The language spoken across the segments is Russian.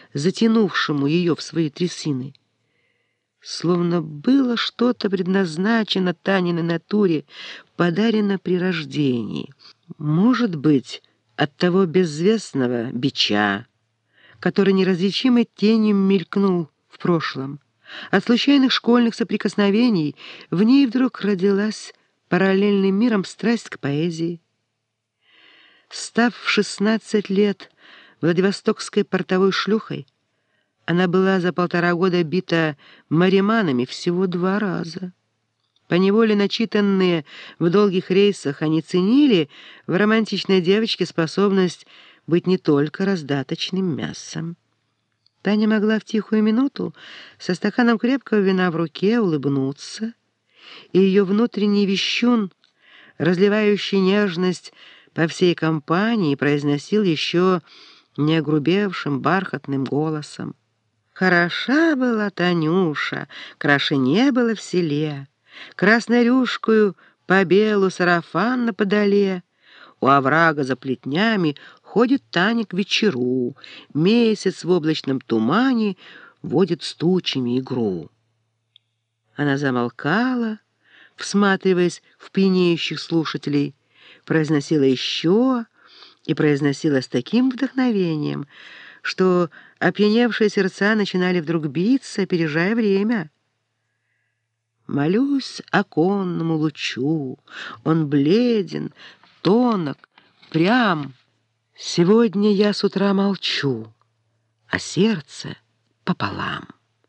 затянувшему ее в свои трясины. Словно было что-то предназначено Таниной натуре, подарено при рождении. Может быть, от того безвестного бича, который неразличимой тенью мелькнул в прошлом. От случайных школьных соприкосновений в ней вдруг родилась параллельным миром страсть к поэзии. Став в 16 лет владивостокской портовой шлюхой, она была за 1,5 года бита мариманами всего 2 раза. Поневоле начитанные в долгих рейсах, они ценили в романтичной девочке способность быть не только раздаточным мясом. Таня могла в тихую минуту со стаканом крепкого вина в руке улыбнуться, и ее внутренний вещун, разливающий нежность по всей компании, произносил еще не огрубевшим бархатным голосом: «Хороша была Танюша, краше не было в селе, красной рюшкою по белу сарафан на подоле, у оврага за плетнями ходит Таня к вечеру, месяц в облачном тумане водит с тучами игру». Она замолкала, всматриваясь в пьянеющих слушателей, произносила еще и произносила с таким вдохновением, что опьяневшие сердца начинали вдруг биться, опережая время. «Молюсь оконному лучу, он бледен, тонок, прям. Сегодня я с утра молчу, а сердце пополам».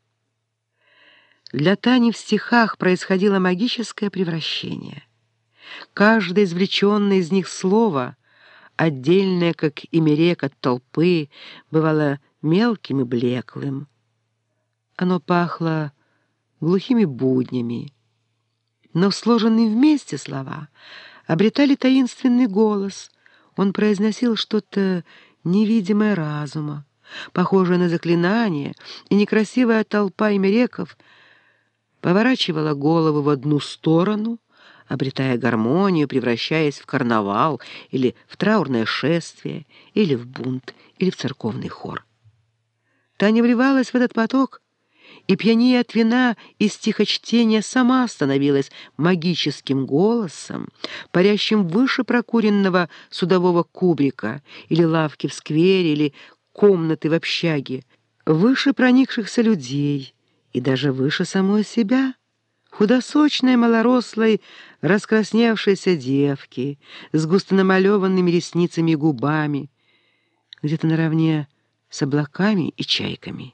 Для Тани в стихах происходило магическое превращение. Каждое извлеченное из них слово, отдельное, как имерек от толпы, бывало мелким и блеклым. Оно пахло глухими буднями, но сложенные вместе слова обретали таинственный голос. Он произносил что-то невидимое разума, похожее на заклинание, и некрасивая толпа имереков поворачивала голову в одну сторону, обретая гармонию, превращаясь в карнавал или в траурное шествие, или в бунт, или в церковный хор. Таня вливалась в этот поток, и, пьянея от вина и стихочтения, сама становилась магическим голосом, парящим выше прокуренного судового кубрика или лавки в сквере, или комнаты в общаге, выше проникшихся людей и даже выше самой себя, худосочной, малорослой, раскрасневшейся девки с густо намалеванными ресницами и губами, где-то наравне с облаками и чайками.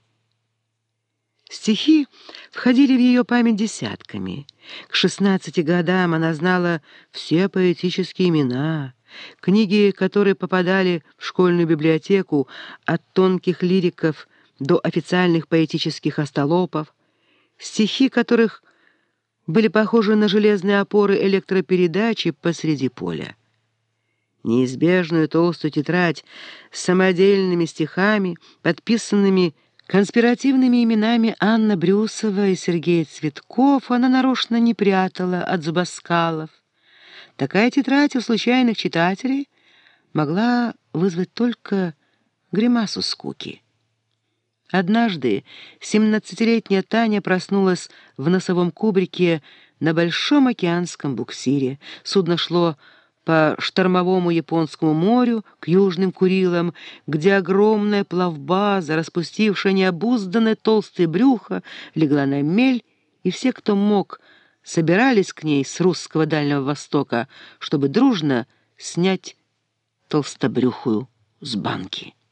Стихи входили в ее память десятками. К 16 годам она знала все поэтические имена, книги, которые попадали в школьную библиотеку, от тонких лириков до официальных поэтических остолопов, стихи которых были похожи на железные опоры электропередачи посреди поля. Неизбежную толстую тетрадь с самодельными стихами, подписанными конспиративными именами Анна Брюсова и Сергей Цветков, она нарочно не прятала от зубоскалов. Такая тетрадь у случайных читателей могла вызвать только гримасу скуки. Однажды 17-летняя Таня проснулась в носовом кубрике на большом океанском буксире. Судно шло по штормовому Японскому морю к Южным Курилам, где огромная плавбаза, распустившая необузданное толстое брюхо, легла на мель, и все, кто мог, собирались к ней с русского Дальнего Востока, чтобы дружно снять толстобрюхую с банки.